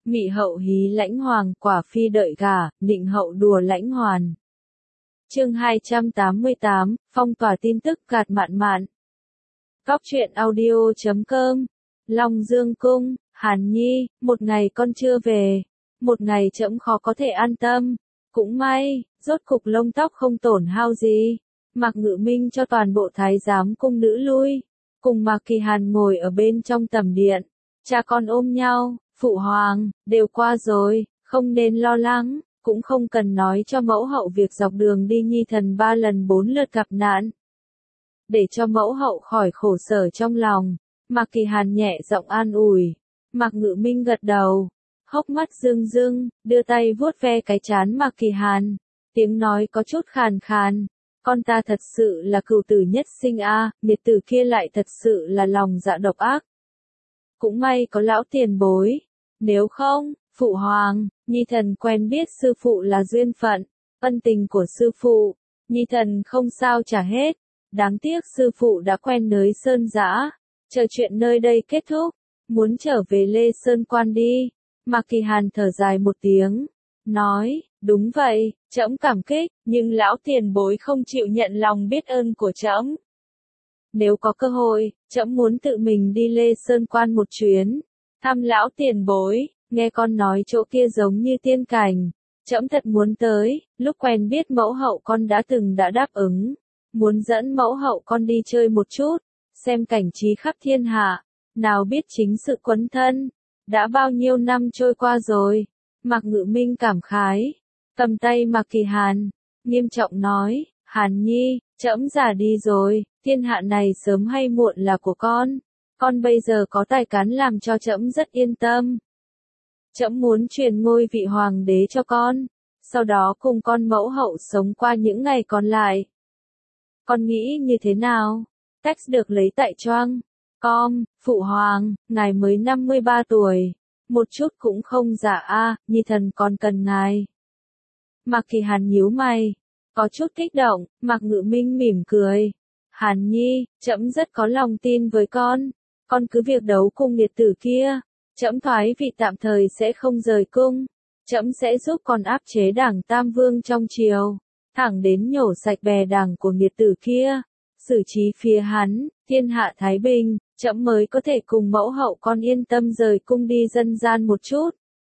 Mị hậu hí lãnh hoàng, quả phi đợi gả, nịnh hậu đùa lãnh hoàn. Chương 288, phong tỏa tin tức gạt mạn mạn. Góc truyện audio.com. Long Dương cung, Hàn Nhi, một ngày con chưa về, một ngày trẫm khó có thể an tâm. Cũng may, rốt cục lông tóc không tổn hao gì. Mạc Ngự Minh cho toàn bộ thái giám cung nữ lui, cùng Mạc Kỳ Hàn ngồi ở bên trong tầm điện, cha con ôm nhau, phụ hoàng, đều qua rồi, không nên lo lắng, cũng không cần nói cho mẫu hậu việc dọc đường đi nhi thần 3 lần 4 lượt gặp nạn. Để cho mẫu hậu khỏi khổ sở trong lòng, Mạc Kỳ Hàn nhẹ giọng an ủi. Mạc Ngự Minh gật đầu, hốc mắt rưng rưng, đưa tay vuốt ve cái trán Mạc Kỳ Hàn, tiếng nói có chút khàn khàn. Con ta thật sự là cừu tử nhất sinh a, miệt tử kia lại thật sự là lòng dạ độc ác. Cũng may có lão tiền bối, nếu không, phụ hoàng, nhi thần quen biết sư phụ là duyên phận, ân tình của sư phụ, nhi thần không sao trả hết. Đáng tiếc sư phụ đã quen nới sơn dã, chờ chuyện nơi đây kết thúc, muốn trở về Lê Sơn Quan đi. Mạc Kỳ Hàn thở dài một tiếng, nói, đúng vậy, trẫm cảm kích, nhưng lão tiền bối không chịu nhận lòng biết ơn của trẫm. Nếu có cơ hội, trẫm muốn tự mình đi Lê Sơn Quan một chuyến, thăm lão tiền bối, nghe con nói chỗ kia giống như tiên cảnh, trẫm thật muốn tới. Lúc quen biết mẫu hậu con đã đáp ứng, muốn dẫn mẫu hậu con đi chơi một chút, xem cảnh trí khắp thiên hạ, nào biết chính sự quấn thân, đã bao nhiêu năm trôi qua rồi. Mạc Ngự Minh cảm khái, cầm tay Mạc Kỳ Hàn, nghiêm trọng nói, Hàn Nhi, trẫm già đi rồi, thiên hạ này sớm hay muộn là của con bây giờ có tài cán làm cho trẫm rất yên tâm. Trẫm muốn truyền ngôi vị hoàng đế cho con, sau đó cùng con mẫu hậu sống qua những ngày còn lại. Con nghĩ như thế nào? Text được lấy tại Choang. Com, phụ hoàng, ngài mới 53 tuổi, một chút cũng không già a, nhi thần còn cần ngài. Mạc Kỳ Hàn nhíu mày, có chút kích động. Mạc Ngự Minh mỉm cười. Hàn Nhi, trẫm rất có lòng tin với con cứ việc đấu cung nghiệt tử kia, trẫm thoái vị tạm thời sẽ không rời cung, trẫm sẽ giúp con áp chế đảng Tam Vương trong triều, thẳng đến nhổ sạch bè đảng của nghiệt tử kia, xử trí phía hắn, thiên hạ thái bình, trẫm mới có thể cùng mẫu hậu con yên tâm rời cung đi dân gian một chút.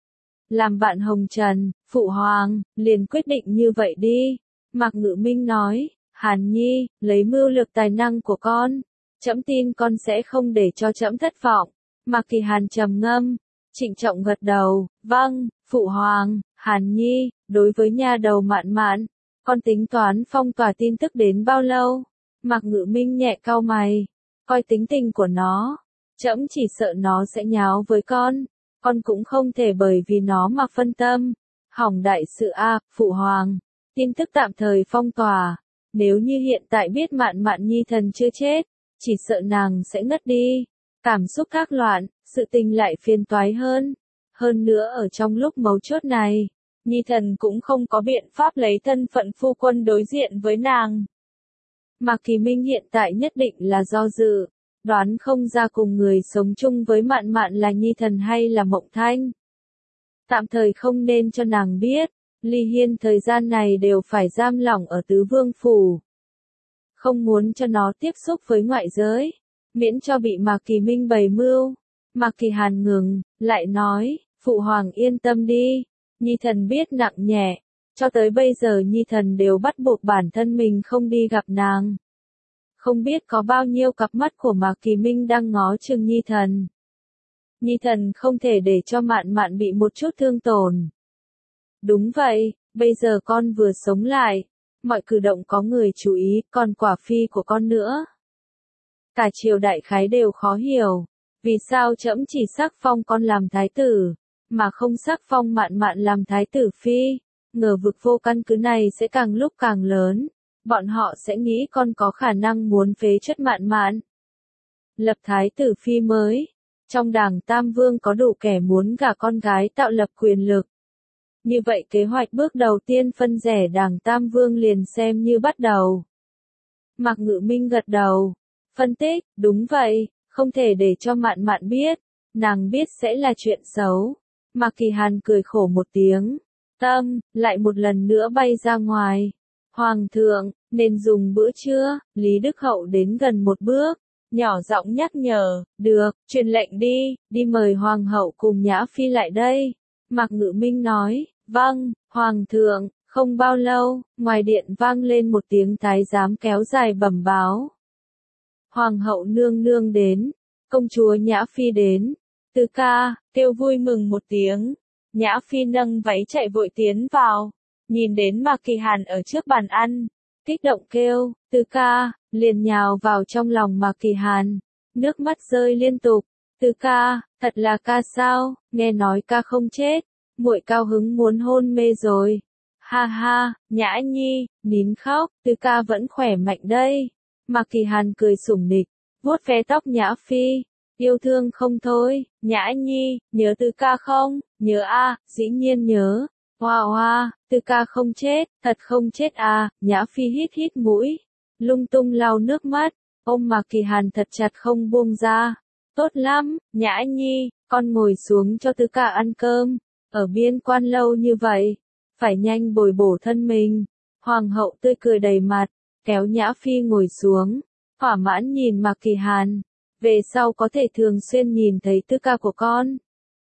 Làm bạn hồng trần, phụ hoàng, liền quyết định như vậy đi. Mạc Ngự Minh nói, Hàn Nhi, lấy mưu lược tài năng của con, trẫm tin con sẽ không để cho trẫm thất vọng. Mạc Kỳ Hàn trầm ngâm, trịnh trọng gật đầu, vâng, phụ hoàng. Hàn Nhi, đối với nha đầu mạn mạn, con tính toán phong tỏa tin tức đến bao lâu? Mạc Ngự Minh nhẹ cau mày, coi tính tình của nó, trẫm chỉ sợ nó sẽ nháo với con cũng không thể bởi vì nó mà phân tâm, hỏng đại sự a. Phụ hoàng, tin tức tạm thời phong tỏa, nếu như hiện tại biết mạn mạn nhi thần chưa chết, chỉ sợ nàng sẽ ngất đi, cảm xúc thác loạn, sự tình lại phiền toái hơn. Hơn nữa ở trong lúc mấu chốt này, nhi thần cũng không có biện pháp lấy thân phận phu quân đối diện với nàng. Mạc Kỳ Minh hiện tại nhất định là do dự, đoán không ra cùng người sống chung với mạn mạn là nhi thần hay là Mộng Thanh. Tạm thời không nên cho nàng biết, Ly Hiên thời gian này đều phải giam lỏng ở Tứ Vương Phủ. Không muốn cho nó tiếp xúc với ngoại giới, miễn cho bị Mạc Kỳ Minh bày mưu. Mạc Kỳ Hàn ngừng, lại nói, phụ hoàng yên tâm đi, nhi thần biết nặng nhẹ, cho tới bây giờ nhi thần đều bắt buộc bản thân mình không đi gặp nàng. Không biết có bao nhiêu cặp mắt của Mạc Kỳ Minh đang ngó chừng nhi thần. Nhi thần không thể để cho mạn mạn bị một chút thương tổn. Đúng vậy, bây giờ con vừa sống lại, mọi cử động có người chú ý, còn quả phi của con nữa. Cả triều đại khái đều khó hiểu, vì sao trẫm chỉ sắc phong con làm thái tử, mà không sắc phong mạn mạn làm thái tử phi. Ngờ vực vô căn cứ này sẽ càng lúc càng lớn, bọn họ sẽ nghĩ con có khả năng muốn phế truất mạn mạn. Lập thái tử phi mới, trong đảng Tam Vương có đủ kẻ muốn gả con gái tạo lập quyền lực. Như vậy kế hoạch bước đầu tiên phân rẽ đảng Tam Vương liền xem như bắt đầu. Mạc Ngự Minh gật đầu, phân tích, đúng vậy, không thể để cho mạn mạn biết, nàng biết sẽ là chuyện xấu. Mạc Kỳ Hàn cười khổ một tiếng. Tâm, lại một lần nữa bay ra ngoài. Hoàng thượng, nên dùng bữa trưa, Lý Đức Hậu đến gần một bước, nhỏ giọng nhắc nhở, được, truyền lệnh đi, đi mời Hoàng hậu cùng Nhã Phi lại đây. Mạc Ngự Minh nói, vâng, Hoàng thượng. Không bao lâu, ngoài điện vang lên một tiếng thái giám kéo dài bẩm báo. Hoàng hậu nương nương đến, công chúa Nhã Phi đến. Tứ ca, kêu vui mừng một tiếng. Nhã Phi nâng váy chạy vội tiến vào, nhìn đến Mạc Kỳ Hàn ở trước bàn ăn, kích động kêu, tứ ca, liền nhào vào trong lòng Mạc Kỳ Hàn, nước mắt rơi liên tục. Tứ ca, thật là ca sao, nghe nói ca không chết, muội cao hứng muốn hôn mê rồi. Ha ha, Nhã Nhi, nín khóc, tứ ca vẫn khỏe mạnh đây. Mạc Kỳ Hàn cười sủng nịch, vuốt ve tóc Nhã Phi, yêu thương không thôi. Nhã Nhi, nhớ tứ ca không? Nhớ a, dĩ nhiên nhớ. Hoa hoa, tứ ca không chết, thật không chết à. Nhã Phi hít hít mũi, lung tung lau nước mắt, ôm Mạc Kỳ Hàn thật chặt không buông ra. Tốt lắm, Nhã Nhi, con ngồi xuống cho tứ ca ăn cơm. Ở biên quan lâu như vậy, phải nhanh bồi bổ thân mình. Hoàng hậu tươi cười đầy mặt, kéo Nhã Phi ngồi xuống, thỏa mãn nhìn Mạc Kỳ Hàn. Về sau có thể thường xuyên nhìn thấy tứ ca của con.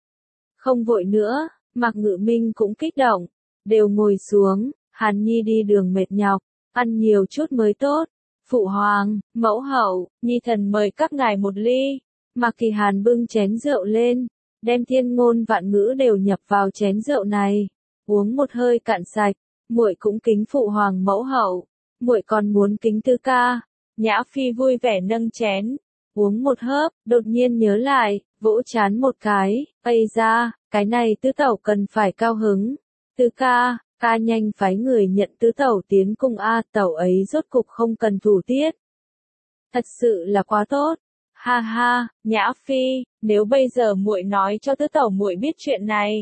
Không vội nữa, Mạc Ngự Minh cũng kích động, đều ngồi xuống, Hàn Nhi đi đường mệt nhọc, ăn nhiều chút mới tốt. Phụ hoàng, mẫu hậu, Nhi thần mời các ngài một ly. Mạc Kỳ Hàn bưng chén rượu lên, đem thiên ngôn vạn ngữ đều nhập vào chén rượu này, uống một hơi cạn sạch. Muội cũng kính phụ hoàng mẫu hậu, muội còn muốn kính tứ ca. Nhã Phi vui vẻ nâng chén, uống một hớp, đột nhiên nhớ lại, vỗ chán một cái, ây ra, cái này tứ tẩu cần phải cao hứng. Tứ ca, ca nhanh phái người nhận tứ tẩu tiến cung a, tẩu ấy rốt cục không cần thủ tiết. Thật sự là quá tốt. Ha ha, Nhã Phi, nếu bây giờ muội nói cho tứ tẩu muội biết chuyện này,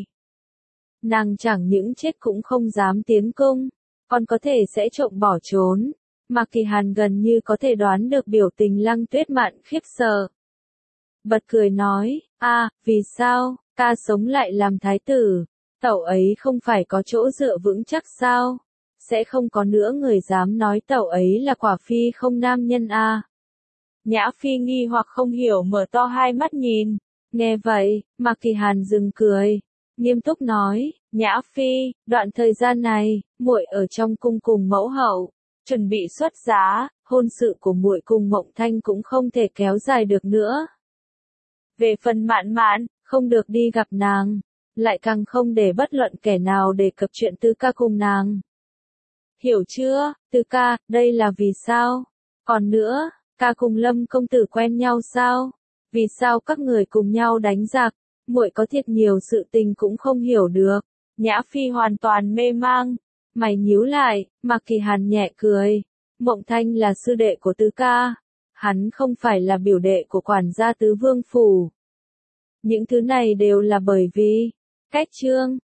nàng chẳng những chết cũng không dám tiến cung, còn có thể sẽ trộm bỏ trốn. Mạc Kỳ Hàn gần như có thể đoán được biểu tình Lăng Tuyết Mạn khiếp sợ. Bật cười nói, vì sao, ca sống lại làm thái tử, tẩu ấy không phải có chỗ dựa vững chắc sao? Sẽ không có nữa người dám nói tẩu ấy là quả phi không nam nhân a. Nhã Phi nghi hoặc không hiểu mở to hai mắt nhìn. Nghe vậy, Mạc Kỳ Hàn dừng cười, nghiêm túc nói, Nhã Phi, đoạn thời gian này, muội ở trong cung cùng mẫu hậu, chuẩn bị xuất giá, hôn sự của muội cùng Mộng Thanh cũng không thể kéo dài được nữa. Về phần Mạn Mạn, không được đi gặp nàng, lại càng không để bất luận kẻ nào đề cập chuyện tứ ca cùng nàng. Hiểu chưa, tứ ca, đây là vì sao? Còn nữa, ca cùng Lâm công tử quen nhau sao? Vì sao các người cùng nhau đánh giặc? Muội có thiệt nhiều sự tình cũng không hiểu được. Nhã Phi hoàn toàn mê mang, mày nhíu lại. Mạc Kỳ Hàn nhẹ cười. Mộng Thanh là sư đệ của tứ ca, hắn không phải là biểu đệ của quản gia tứ vương phủ. Những thứ này đều là bởi vì cách trương,